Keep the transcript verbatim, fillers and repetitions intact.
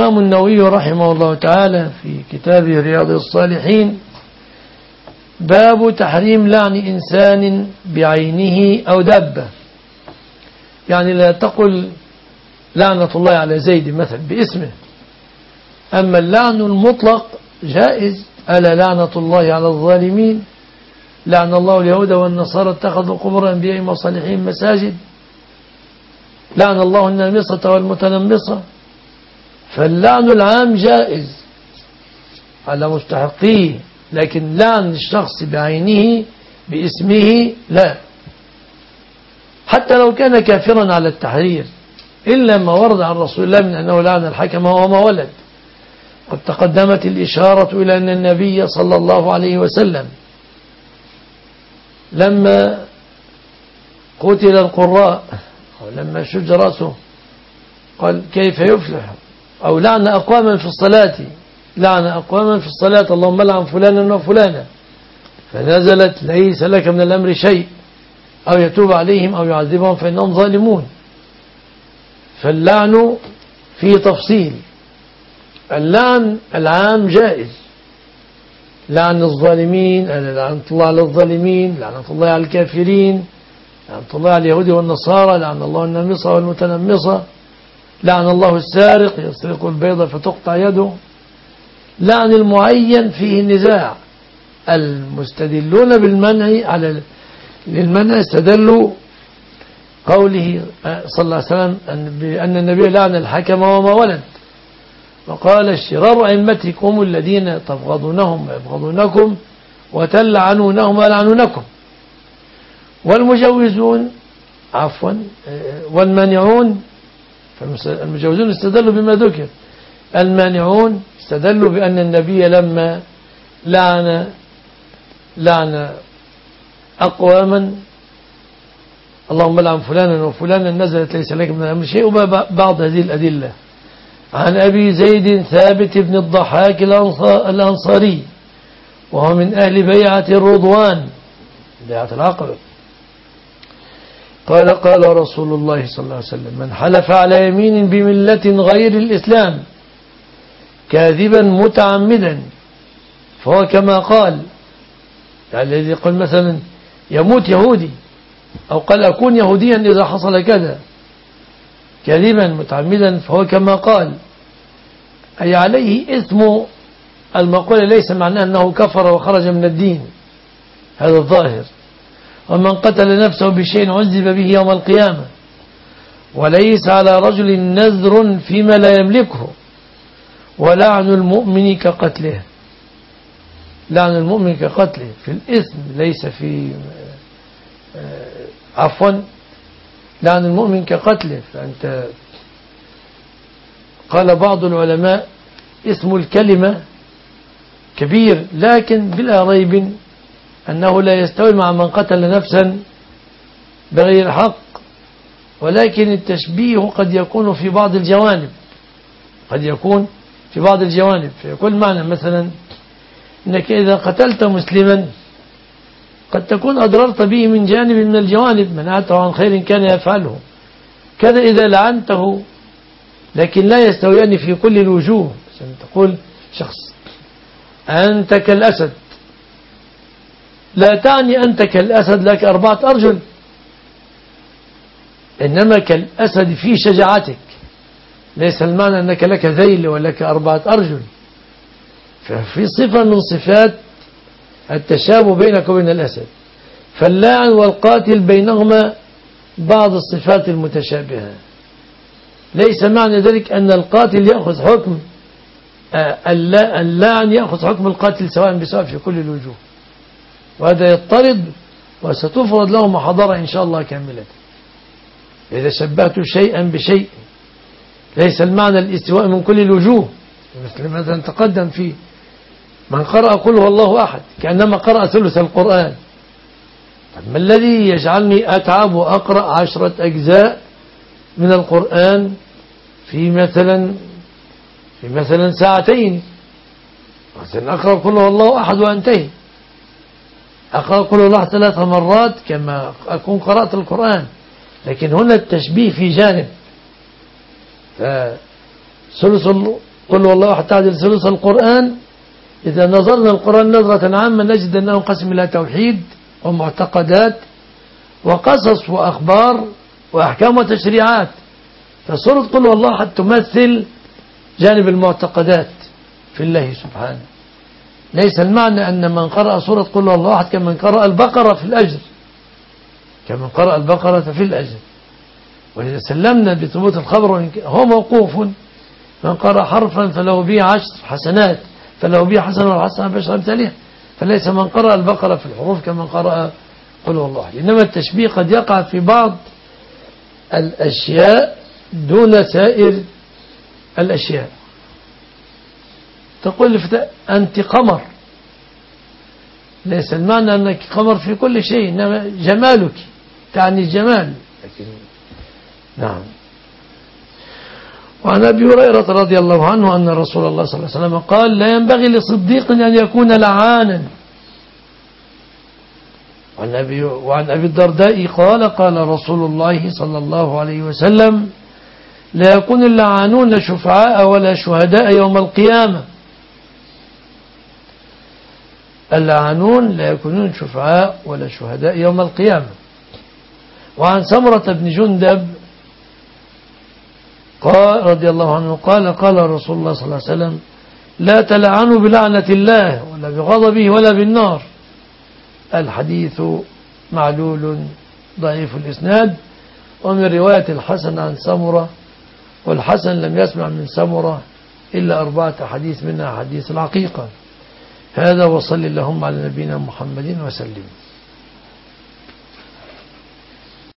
الإمام النووي رحمه الله تعالى في كتابه رياض الصالحين: باب تحريم لعن إنسان بعينه أو دابة. يعني لا تقل لعنة الله على زيد مثلا باسمه، أما اللعن المطلق جائز. ألا لعنة الله على الظالمين، لعن الله اليهود والنصارى اتخذوا قبور أنبيائهم وصالحين مساجد، لعن الله النامصة والمتنمصة. فاللعن العام جائز على مستحقيه، لكن لعن الشخص بعينه باسمه لا، حتى لو كان كافرا على التحرير، إلا ما ورد عن رسول الله من أنه لعن الحكم وما ولد. قد تقدمت الإشارة إلى أن النبي صلى الله عليه وسلم لما قتل القراء أو لما شج رأسه قال: كيف يفلح؟ أو لعن أقواما في الصلاة، لعن أقواما في الصلاة، اللهم لعن فلانا وفلانا، فنزلت: ليس لك من الأمر شيء، أو يتوب عليهم أو يعذبهم فإنهم ظالمون. فاللعن فيه تفصيل. اللعن العام جائز، لعن الظالمين، لعنة الله على الظالمين، لعنة الله على الكافرين، لعنة الله على اليهود والنصارى، لعن الله النامصة والمتنمصة، لعن الله السارق يسرق البيضة فتقطع يده. لعن المعين فيه النزاع. المستدلون بالمنع على للمنع استدلوا قوله صلى الله عليه وسلم بأن النبي لعن الحكم وما ولد، وقال: الشرار أئمتكم الذين تبغضونهم ويبغضونكم وتلعنونهم ويلعنونكم. والمجوزون عفوا والمانعون، فالمجوزون استدلوا بما ذكر، المانعون استدلوا بأن النبي لما لعن لعن أقواما، اللهم لعن فلانا وفلانا، نزلت: ليس لك من الأمر شيء. وبعض هذه الأدلة عن أبي زيد ثابت بن الضحاك الأنصاري، وهو من أهل بيعة الرضوان، بيعة العقبة، قال: قال رسول الله صلى الله عليه وسلم: من حلف على يمين بملة غير الإسلام كاذبا متعمدا فهو كما قال، يعني الذي يقول مثلا يموت يهودي، أو قال أكون يهوديا إذا حصل كذا، كاذبا متعمدا فهو كما قال، أي عليه إثم المقولة، ليس معناه أنه كفر وخرج من الدين، هذا الظاهر. ومن قتل نفسه بشيء عذب به يوم القيامة، وليس على رجل نذر فيما لا يملكه، ولعن المؤمن كقتله. لعن المؤمن كقتله في الإثم، ليس في عفوا لعن المؤمن كقتله. فأنت قال بعض العلماء: اسم الكلمة كبير، لكن بلا ريب أنه لا يستوي مع من قتل نفسا بغير حق، ولكن التشبيه قد يكون في بعض الجوانب، قد يكون في بعض الجوانب. فيكون معنى مثلا أنك إذا قتلت مسلما قد تكون أضررت به من جانب من الجوانب، منعته عن خير كان يفعله. كذا إذا لعنته، لكن لا يستويان في كل الوجوه. مثلا تقول شخص: أنت كالأسد، لا تعني أنت كالأسد لك أربعة أرجل، إنما كالأسد في شجاعتك، ليس المعنى أنك لك ذيل ولك أربعة أرجل. ففي صفة من صفات التشابه بينك وبين الأسد. فاللاعن والقاتل بينهما بعض الصفات المتشابهة. ليس معنى ذلك أن القاتل يأخذ حكم اللاعن يأخذ حكم القاتل سواء بسواء في كل الوجوه، وهذا يضطرد، وستفرض له محاضرة إن شاء الله كاملة. إذا شبهت شيئا بشيء، ليس المعنى الاستواء من كل الوجوه، مثل مثلا تقدم في من قرأ قل هو الله أحد كأنما قرأ ثلث القرآن. ما الذي يجعلني أتعب وأقرأ عشرة أجزاء من القرآن في مثلا في مثلا ساعتين؟ مثلا أقرأ قل هو الله أحد وأنتهي، أقرأ قل هو الله ثلاث مرات كما أكون قرأت القرآن. لكن هنا التشبيه في جانب، فثلث قل والله تعدل ثلث القرآن. إذا نظرنا القرآن نظرة عامة نجد أنه قسم إلى توحيد ومعتقدات وقصص وأخبار وأحكام وتشريعات. فسورة قل والله حتى تمثل جانب المعتقدات في الله سبحانه. ليس المعنى أن من قرأ سورة قل والله أحد كمن قرأ البقرة في الأجر، كمن قرأ البقرة في الأجر. وإذا سلمنا بثبوت الخبر هو موقوف، من قرأ حرفا فله به عشر حسنات، فله به حسنة والحسنة بعشر أمثالها. فليس من قرأ البقرة في الحروف كمن قرأ قل والله. إنما التشبيه قد يقع في بعض الأشياء دون سائر الأشياء. تقول لفتاة أنت قمر، ليس المعنى أنك قمر في كل شيء، إنما جمالك تعني الجمال. لكن نعم. وعن أبي هريرة رضي الله عنه أن رسول الله صلى الله عليه وسلم قال لا ينبغي لصديق أن يكون لعانا. وعن أبي, وعن أبي الدرداء قال قال رسول الله صلى الله عليه وسلم لا يكون اللعانون شفعاء ولا شهداء يوم القيامة. اللعانون لا يكونون شفعاء ولا شهداء يوم القيامة. وعن سمرة بن جندب قال رضي الله عنه قال قال رسول الله صلى الله عليه وسلم لا تلعنوا بلعنة الله ولا بغضبه ولا بالنار. الحديث معلول ضعيف الإسناد. ومن رواية الحسن عن سمرة، والحسن لم يسمع من سمرة إلا أربعة حديث منها حديث العقيقة. هذا وصل اللهم على نبينا محمد وسلم.